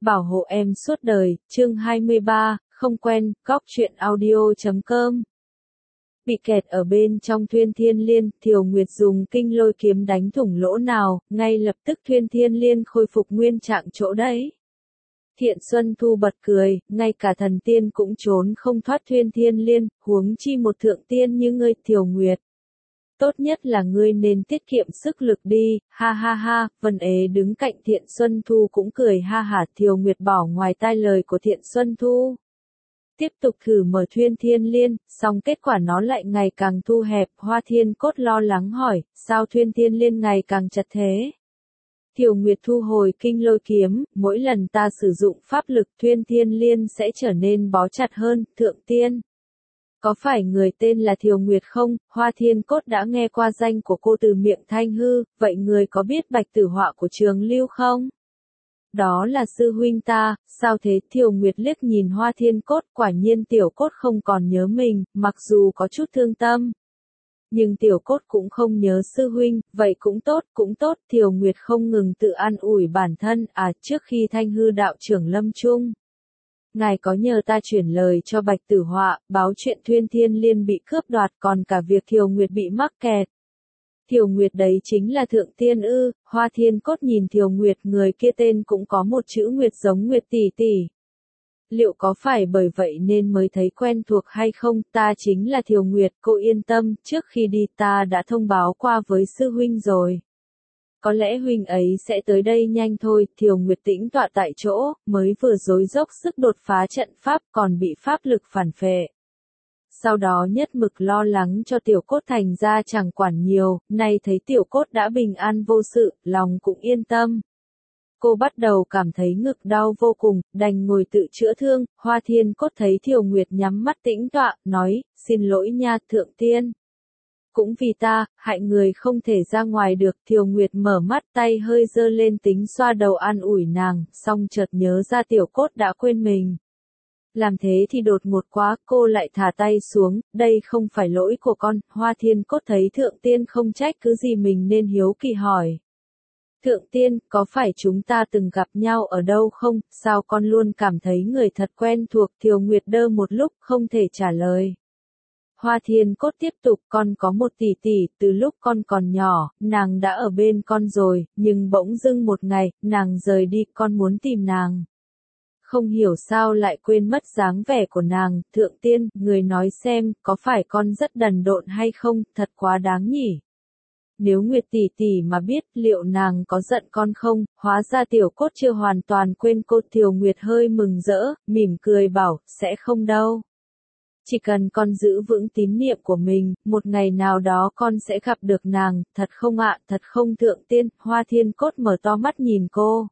Bảo hộ em suốt đời, chương 23, không quen, góc truyện audio.com. Bị kẹt ở bên trong Thuyên Thiên Liên, Thiều Nguyệt dùng kinh lôi kiếm đánh thủng lỗ nào, ngay lập tức Thuyên Thiên Liên khôi phục nguyên trạng chỗ đấy. Thiện Xuân Thu bật cười, ngay cả thần tiên cũng trốn không thoát Thuyên Thiên Liên, huống chi một thượng tiên như ngươi, Thiều Nguyệt. Tốt nhất là ngươi nên tiết kiệm sức lực đi, ha ha ha. Vân Ế đứng cạnh Thiện Xuân Thu cũng cười ha hả. Thiều Nguyệt bỏ ngoài tai lời của Thiện Xuân Thu. Tiếp tục thử mở Thuyên Thiên Liên, song kết quả nó lại ngày càng thu hẹp. Hoa Thiên Cốt lo lắng hỏi, sao Thuyên Thiên Liên ngày càng chặt thế? Thiều Nguyệt thu hồi kinh lôi kiếm, mỗi lần ta sử dụng pháp lực Thuyên Thiên Liên sẽ trở nên bó chặt hơn, thượng tiên. Có phải người tên là Thiều Nguyệt không? Hoa Thiên Cốt đã nghe qua danh của cô từ miệng Thanh Hư, vậy người có biết Bạch Tử Họa của Trường Lưu không? Đó là sư huynh ta, sao thế? Thiều Nguyệt liếc nhìn Hoa Thiên Cốt, quả nhiên Tiểu Cốt không còn nhớ mình, mặc dù có chút thương tâm. Nhưng Tiểu Cốt cũng không nhớ sư huynh, vậy cũng tốt, Thiều Nguyệt không ngừng tự an ủi bản thân, trước khi Thanh Hư đạo trưởng lâm chung. Ngài có nhờ ta chuyển lời cho Bạch Tử Họa, báo chuyện Thuyên Thiên Liên bị cướp đoạt còn cả việc Thiều Nguyệt bị mắc kẹt. Thiều Nguyệt đấy chính là thượng tiên ư? Hoa Thiên Cốt nhìn Thiều Nguyệt, người kia tên cũng có một chữ Nguyệt giống Nguyệt tỷ tỷ. Liệu có phải bởi vậy nên mới thấy quen thuộc hay không? Ta chính là Thiều Nguyệt, cô yên tâm, trước khi đi ta đã thông báo qua với sư huynh rồi. Có lẽ huynh ấy sẽ tới đây nhanh thôi. Thiều Nguyệt tĩnh tọa tại chỗ, mới vừa dối dốc sức đột phá trận pháp còn bị pháp lực phản phệ. Sau đó nhất mực lo lắng cho Tiểu Cốt thành ra chẳng quản nhiều, nay thấy Tiểu Cốt đã bình an vô sự, lòng cũng yên tâm. Cô bắt đầu cảm thấy ngực đau vô cùng, đành ngồi tự chữa thương. Hoa Thiên Cốt thấy Thiều Nguyệt nhắm mắt tĩnh tọa, nói, xin lỗi nha thượng tiên. Cũng vì ta, hại người không thể ra ngoài được. Thiều Nguyệt mở mắt, tay hơi giơ lên tính xoa đầu an ủi nàng, song chợt nhớ ra Tiểu Cốt đã quên mình. Làm thế thì đột ngột quá, cô lại thả tay xuống, đây không phải lỗi của con. Hoa Thiên Cốt thấy thượng tiên không trách cứ gì mình nên hiếu kỳ hỏi. Thượng tiên, có phải chúng ta từng gặp nhau ở đâu không? Sao con luôn cảm thấy người thật quen thuộc? Thiều Nguyệt đơ một lúc không thể trả lời. Hoa Thiên Cốt tiếp tục, con có một tỷ tỷ, từ lúc con còn nhỏ, nàng đã ở bên con rồi, nhưng bỗng dưng một ngày, nàng rời đi, con muốn tìm nàng. Không hiểu sao lại quên mất dáng vẻ của nàng, thượng tiên, người nói xem, có phải con rất đần độn hay không, thật quá đáng nhỉ. Nếu Nguyệt tỷ tỷ mà biết, liệu nàng có giận con không? Hóa ra Tiểu Cốt chưa hoàn toàn quên cô. Thiều Nguyệt hơi mừng rỡ, mỉm cười bảo, sẽ không đâu. Chỉ cần con giữ vững tín niệm của mình, một ngày nào đó con sẽ gặp được nàng, thật không ạ, thật không thượng tiên? Hoa Thiên Cốt mở to mắt nhìn cô.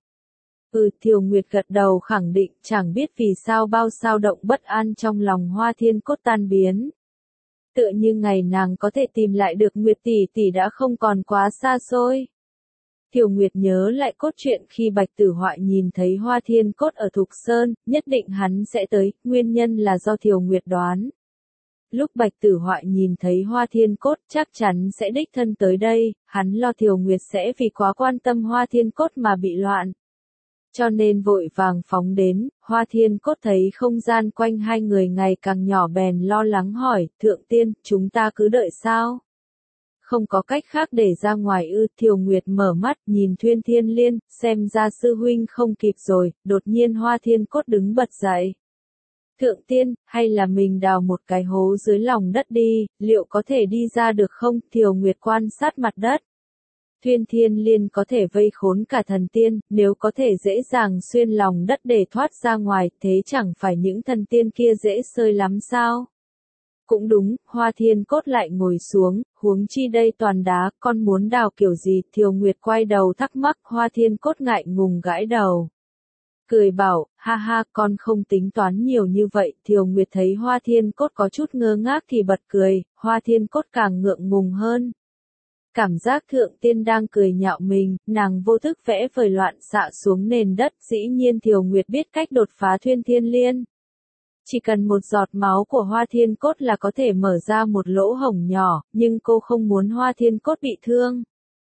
Thiều Nguyệt gật đầu khẳng định, chẳng biết vì sao bao dao động bất an trong lòng Hoa Thiên Cốt tan biến. Tựa như ngày nàng có thể tìm lại được Nguyệt tỷ tỷ đã không còn quá xa xôi. Thiều Nguyệt nhớ lại cốt truyện khi Bạch Tử Họa nhìn thấy Hoa Thiên Cốt ở Thục Sơn, nhất định hắn sẽ tới, nguyên nhân là do Thiều Nguyệt đoán. Lúc Bạch Tử Họa nhìn thấy Hoa Thiên Cốt chắc chắn sẽ đích thân tới đây, hắn lo Thiều Nguyệt sẽ vì quá quan tâm Hoa Thiên Cốt mà bị loạn. Cho nên vội vàng phóng đến. Hoa Thiên Cốt thấy không gian quanh hai người ngày càng nhỏ bèn lo lắng hỏi, thượng tiên, chúng ta cứ đợi sao? Không có cách khác để ra ngoài ư? Thiều Nguyệt mở mắt, nhìn Thuyên Thiên Liên, xem ra sư huynh không kịp rồi. Đột nhiên Hoa Thiên Cốt đứng bật dậy. Thượng tiên, hay là mình đào một cái hố dưới lòng đất đi, liệu có thể đi ra được không? Thiều Nguyệt quan sát mặt đất. Thuyên Thiên Liên có thể vây khốn cả thần tiên, nếu có thể dễ dàng xuyên lòng đất để thoát ra ngoài, thế chẳng phải những thần tiên kia dễ xơi lắm sao? Cũng đúng, Hoa Thiên Cốt lại ngồi xuống, huống chi đây toàn đá, con muốn đào kiểu gì? Thiều Nguyệt quay đầu thắc mắc. Hoa Thiên Cốt ngại ngùng gãi đầu. Cười bảo, ha ha, con không tính toán nhiều như vậy. Thiều Nguyệt thấy Hoa Thiên Cốt có chút ngơ ngác thì bật cười, Hoa Thiên Cốt càng ngượng ngùng hơn. Cảm giác thượng tiên đang cười nhạo mình, nàng vô thức vẽ vời loạn xạ xuống nền đất. Dĩ nhiên Thiều Nguyệt biết cách đột phá Thuyên Thiên Liên. Chỉ cần một giọt máu của Hoa Thiên Cốt là có thể mở ra một lỗ hổng nhỏ, nhưng cô không muốn Hoa Thiên Cốt bị thương.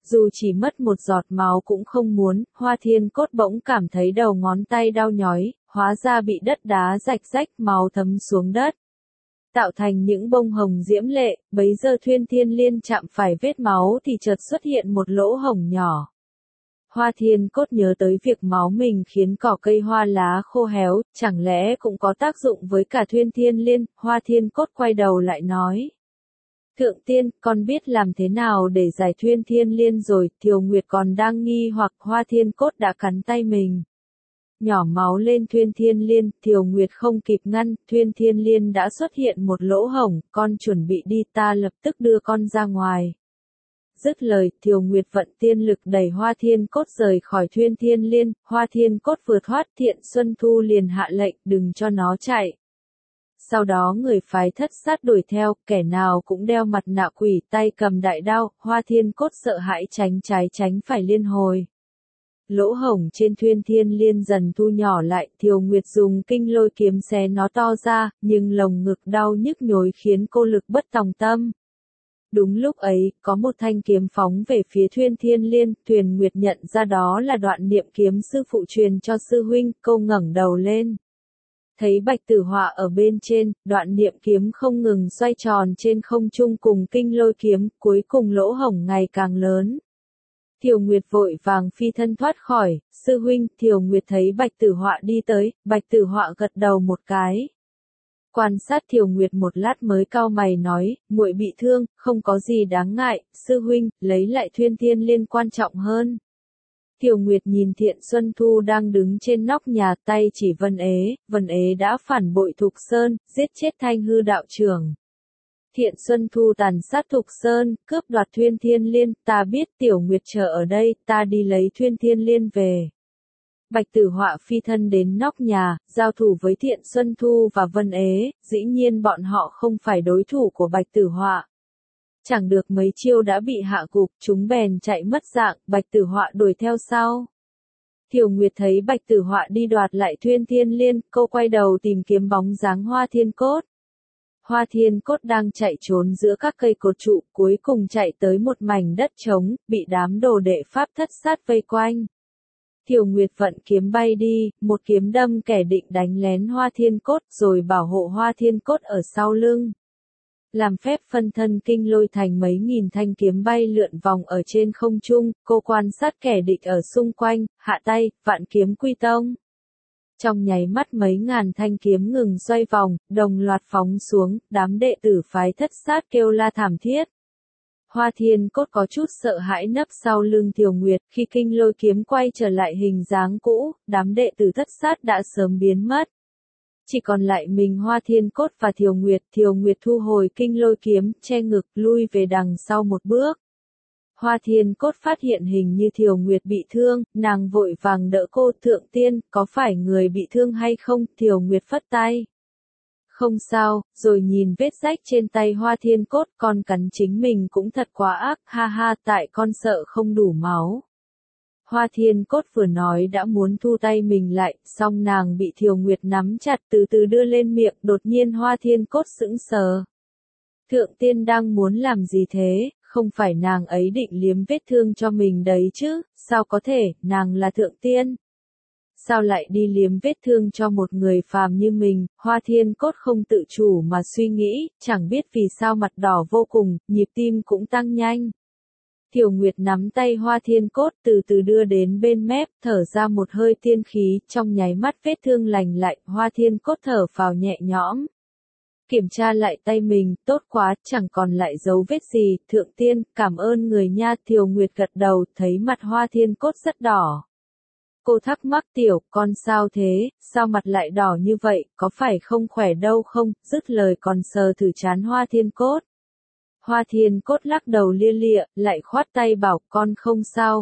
dù chỉ mất một giọt máu cũng không muốn, Hoa Thiên Cốt bỗng cảm thấy đầu ngón tay đau nhói, hóa ra bị đất đá rạch rách, máu thấm xuống đất, tạo thành những bông hồng diễm lệ. Bấy giờ Thuyên Thiên Liên chạm phải vết máu thì chợt xuất hiện một lỗ hổng nhỏ. Hoa Thiên Cốt nhớ tới việc máu mình khiến cỏ cây hoa lá khô héo, chẳng lẽ cũng có tác dụng với cả Thuyên Thiên Liên. Hoa Thiên Cốt quay đầu lại nói: Thượng tiên, con biết làm thế nào để giải Thuyên Thiên Liên rồi. Thiều Nguyệt còn đang nghi hoặc, Hoa Thiên Cốt đã cắn tay mình, nhỏ máu lên Thuyên Thiên Liên. Thiều Nguyệt không kịp ngăn, Thuyên Thiên Liên đã xuất hiện một lỗ hổng. Con chuẩn bị đi, ta lập tức đưa con ra ngoài. Dứt lời, Thiều Nguyệt vận tiên lực đẩy Hoa Thiên Cốt rời khỏi Thuyên Thiên Liên. Hoa Thiên Cốt vừa thoát, Thiện Xuân Thu liền hạ lệnh đừng cho nó chạy. Sau đó người phái Thất Sát đuổi theo, kẻ nào cũng đeo mặt nạ quỷ, tay cầm đại đao. Hoa Thiên Cốt sợ hãi tránh trái tránh phải liên hồi. Lỗ hổng trên Thuyên Thiên Liên dần thu nhỏ lại, Thiều Nguyệt dùng kinh lôi kiếm xé nó to ra, nhưng lồng ngực đau nhức nhối khiến cô lực bất tòng tâm. Đúng lúc ấy, có một thanh kiếm phóng về phía Thuyên Thiên Liên. Thuyền Nguyệt nhận ra đó là Đoạn Niệm kiếm sư phụ truyền cho sư huynh, cô ngẩng đầu lên. Thấy Bạch Tử Họa ở bên trên, Đoạn Niệm kiếm không ngừng xoay tròn trên không trung cùng kinh lôi kiếm, cuối cùng lỗ hổng ngày càng lớn. Thiều Nguyệt vội vàng phi thân thoát khỏi. Sư huynh. Thiều Nguyệt thấy Bạch Tử Họa đi tới, Bạch Tử Họa gật đầu một cái. Quan sát Thiều Nguyệt một lát mới cau mày nói, muội bị thương, không có gì đáng ngại, sư huynh, lấy lại Thuyên Thiên Liên quan trọng hơn. Thiều Nguyệt nhìn Thiện Xuân Thu đang đứng trên nóc nhà, tay chỉ Vân Ế đã phản bội Thục Sơn, giết chết Thanh Hư đạo trưởng. Thiện Xuân Thu tàn sát Thục Sơn, cướp đoạt Thuyên Thiên Liên, ta biết Tiểu Nguyệt chờ ở đây, ta đi lấy Thuyên Thiên Liên về. Bạch Tử Họa phi thân đến nóc nhà, giao thủ với Thiện Xuân Thu và Vân Ế, dĩ nhiên bọn họ không phải đối thủ của Bạch Tử Họa. Chẳng được mấy chiêu đã bị hạ gục, chúng bèn chạy mất dạng, Bạch Tử Họa đuổi theo sau. Thiều Nguyệt thấy Bạch Tử Họa đi đoạt lại Thuyên Thiên Liên, cô quay đầu tìm kiếm bóng dáng Hoa Thiên Cốt. Hoa Thiên Cốt đang chạy trốn giữa các cây cột trụ, cuối cùng chạy tới một mảnh đất trống, bị đám đồ đệ Pháp Thất Sát vây quanh. Thiều Nguyệt vận kiếm bay đi, một kiếm đâm kẻ định đánh lén Hoa Thiên Cốt, rồi bảo hộ Hoa Thiên Cốt ở sau lưng. Làm phép phân thân kinh lôi thành mấy nghìn thanh kiếm bay lượn vòng ở trên không trung, cô quan sát kẻ địch ở xung quanh, hạ tay, vạn kiếm quy tông. Trong nháy mắt mấy ngàn thanh kiếm ngừng xoay vòng, đồng loạt phóng xuống, đám đệ tử phái Thất Sát kêu la thảm thiết. Hoa Thiên Cốt có chút sợ hãi nấp sau lưng Thiều Nguyệt, khi kinh lôi kiếm quay trở lại hình dáng cũ, đám đệ tử Thất Sát đã sớm biến mất. Chỉ còn lại mình Hoa Thiên Cốt và Thiều Nguyệt thu hồi kinh lôi kiếm, che ngực, lui về đằng sau một bước. Hoa Thiên Cốt phát hiện hình như Thiều Nguyệt bị thương, nàng vội vàng đỡ cô. Thượng tiên, có phải người bị thương hay không? Thiều Nguyệt phất tay. Không sao, rồi nhìn vết rách trên tay Hoa Thiên Cốt, con cắn chính mình cũng thật quá ác, ha ha, tại con sợ không đủ máu. Hoa Thiên Cốt vừa nói đã muốn thu tay mình lại, song nàng bị Thiều Nguyệt nắm chặt từ từ đưa lên miệng, đột nhiên Hoa Thiên Cốt sững sờ. Thượng tiên đang muốn làm gì thế, không phải nàng ấy định liếm vết thương cho mình đấy chứ, sao có thể, nàng là thượng tiên. Sao lại đi liếm vết thương cho một người phàm như mình? Hoa Thiên Cốt không tự chủ mà suy nghĩ, chẳng biết vì sao mặt đỏ vô cùng, nhịp tim cũng tăng nhanh. Thiều Nguyệt nắm tay Hoa Thiên Cốt từ từ đưa đến bên mép, thở ra một hơi tiên khí, trong nháy mắt vết thương lành lại, Hoa Thiên Cốt thở phào nhẹ nhõm. Kiểm tra lại tay mình, tốt quá, chẳng còn lại dấu vết gì, thượng tiên, cảm ơn người nha. Thiều Nguyệt gật đầu, thấy mặt Hoa Thiên Cốt rất đỏ. Cô thắc mắc, tiểu, con sao thế, sao mặt lại đỏ như vậy, có phải không khỏe đâu không? Dứt lời còn sờ thử trán Hoa Thiên Cốt. Hoa Thiên Cốt lắc đầu lia lịa, lại khoát tay bảo, con không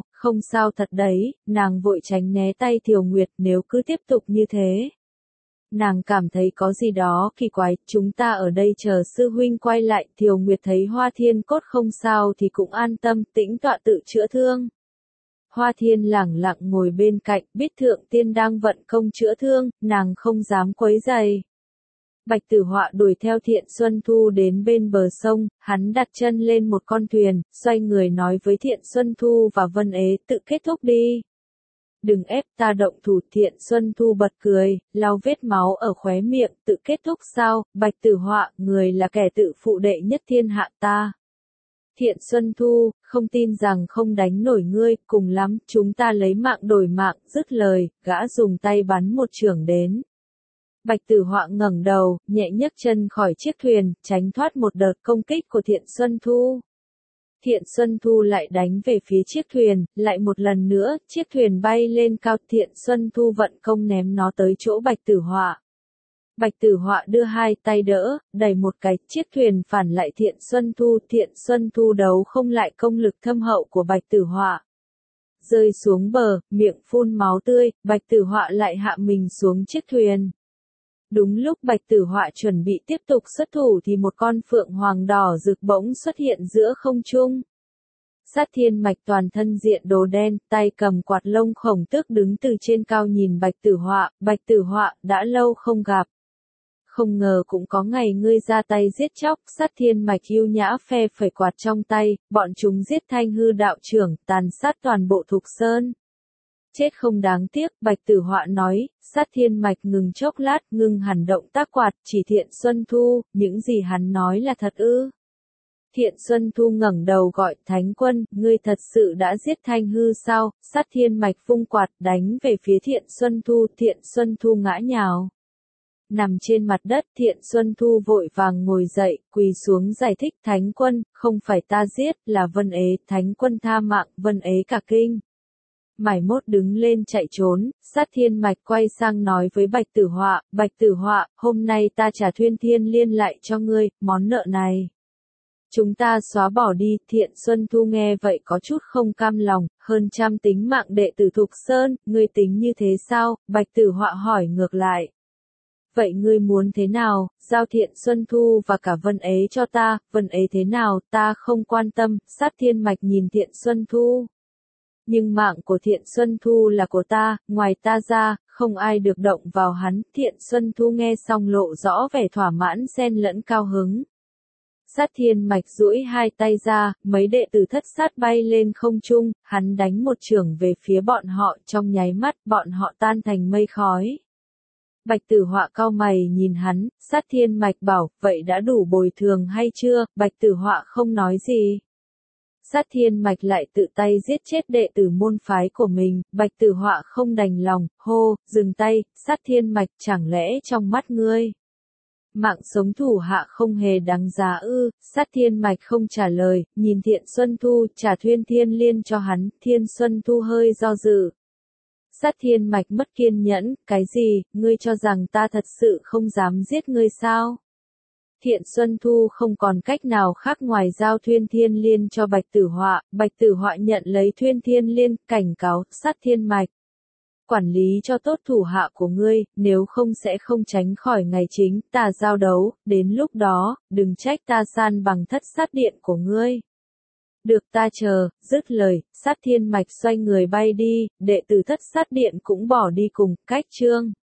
sao thật đấy. Nàng vội tránh né tay Thiều Nguyệt, nếu cứ tiếp tục như thế. Nàng cảm thấy có gì đó kỳ quái, chúng ta ở đây chờ sư huynh quay lại. Thiều Nguyệt thấy Hoa Thiên Cốt không sao thì cũng an tâm, tĩnh tọa tự chữa thương. Hoa Thiên lẳng lặng ngồi bên cạnh, biết thượng tiên đang vận công chữa thương, nàng không dám quấy rầy. Bạch Tử Họa đuổi theo Thiện Xuân Thu đến bên bờ sông, hắn đặt chân lên một con thuyền, xoay người nói với Thiện Xuân Thu và Vân Ế tự kết thúc đi. Đừng ép ta động thủ. Thiện Xuân Thu bật cười, lau vết máu ở khóe miệng, tự kết thúc sao? Bạch Tử Họa, người là kẻ tự phụ đệ nhất thiên hạ ta. Thiện Xuân Thu, không tin rằng không đánh nổi ngươi, cùng lắm, chúng ta lấy mạng đổi mạng. Dứt lời, gã dùng tay bắn một chưởng đến. Bạch Tử Họa ngẩng đầu, nhẹ nhấc chân khỏi chiếc thuyền, tránh thoát một đợt công kích của Thiện Xuân Thu. Thiện Xuân Thu lại đánh về phía chiếc thuyền, lại một lần nữa, chiếc thuyền bay lên cao. Thiện Xuân Thu vận công ném nó tới chỗ Bạch Tử Họa. Bạch Tử Họa đưa hai tay đỡ, đẩy một cái, chiếc thuyền phản lại Thiện Xuân Thu. Thiện Xuân Thu đấu không lại công lực thâm hậu của Bạch Tử Họa. Rơi xuống bờ, miệng phun máu tươi, Bạch Tử Họa lại hạ mình xuống chiếc thuyền. Đúng lúc Bạch Tử Họa chuẩn bị tiếp tục xuất thủ thì một con phượng hoàng đỏ rực bỗng xuất hiện giữa không trung. Sát Thiên Mạch toàn thân diện đồ đen, tay cầm quạt lông khổng tước đứng từ trên cao nhìn Bạch Tử Họa. Bạch Tử Họa, đã lâu không gặp. Không ngờ cũng có ngày ngươi ra tay giết chóc. Sát Thiên Mạch yêu nhã phe phẩy quạt trong tay, bọn chúng giết Thanh Hư đạo trưởng, tàn sát toàn bộ Thục Sơn. Chết không đáng tiếc. Bạch Tử Họa nói. Sát Thiên Mạch ngừng chốc lát, ngưng hẳn động tác quạt, chỉ Thiện Xuân Thu, những gì hắn nói là thật ư? Thiện Xuân Thu ngẩng đầu gọi, Thánh Quân, ngươi thật sự đã giết Thanh Hư sao? Sát Thiên Mạch vung quạt đánh về phía Thiện Xuân Thu. Thiện Xuân Thu ngã nhào nằm trên mặt đất. Thiện Xuân Thu vội vàng ngồi dậy, quỳ xuống giải thích, Thánh Quân, không phải ta giết, là Vân Ế. Thánh Quân tha mạng. Vân Ế cả kinh, mải mốt đứng lên chạy trốn. Sát Thiên Mạch quay sang nói với Bạch Tử Họa, Bạch Tử Họa, hôm nay ta trả Thuyên Thiên Liên lại cho ngươi, món nợ này chúng ta xóa bỏ đi. Thiện Xuân Thu nghe vậy có chút không cam lòng, hơn trăm tính mạng đệ tử Thục Sơn, ngươi tính như thế sao? Bạch Tử Họa hỏi ngược lại. Vậy ngươi muốn thế nào? Giao Thiện Xuân Thu và cả Vân Ế cho ta. Vân Ế thế nào? Ta không quan tâm. Sát Thiên Mạch nhìn Thiện Xuân Thu. Nhưng mạng của Thiện Xuân Thu là của ta, ngoài ta ra, không ai được động vào hắn. Thiện Xuân Thu nghe xong lộ rõ vẻ thỏa mãn xen lẫn cao hứng. Sát Thiên Mạch duỗi hai tay ra, mấy đệ tử thất sát bay lên không trung, hắn đánh một chưởng về phía bọn họ, trong nháy mắt bọn họ tan thành mây khói. Bạch Tử Họa cau mày nhìn hắn. Sát Thiên Mạch bảo, vậy đã đủ bồi thường hay chưa? Bạch Tử Họa không nói gì. Sát Thiên Mạch lại tự tay giết chết đệ tử môn phái của mình. Bạch Tử Họa không đành lòng, hô, dừng tay. Sát Thiên Mạch, chẳng lẽ trong mắt ngươi mạng sống thủ hạ không hề đáng giá ư? Sát Thiên Mạch không trả lời, nhìn Thiện Xuân Thu, trả Thuyên Thiên Liên cho hắn. Thiên Xuân Thu hơi do dự. Sát Thiên Mạch mất kiên nhẫn, cái gì, ngươi cho rằng ta thật sự không dám giết ngươi sao? Thiện Xuân Thu không còn cách nào khác ngoài giao Thuyên Thiên Liên cho Bạch Tử Họa. Bạch Tử Họa nhận lấy Thuyên Thiên Liên, cảnh cáo, Sát Thiên Mạch, quản lý cho tốt thủ hạ của ngươi, nếu không sẽ không tránh khỏi ngày chính ta giao đấu, đến lúc đó, đừng trách ta san bằng thất sát điện của ngươi. Được, ta chờ. Dứt lời, Sát Thiên Mạch xoay người bay đi, đệ tử thất sát điện cũng bỏ đi cùng. Cách chương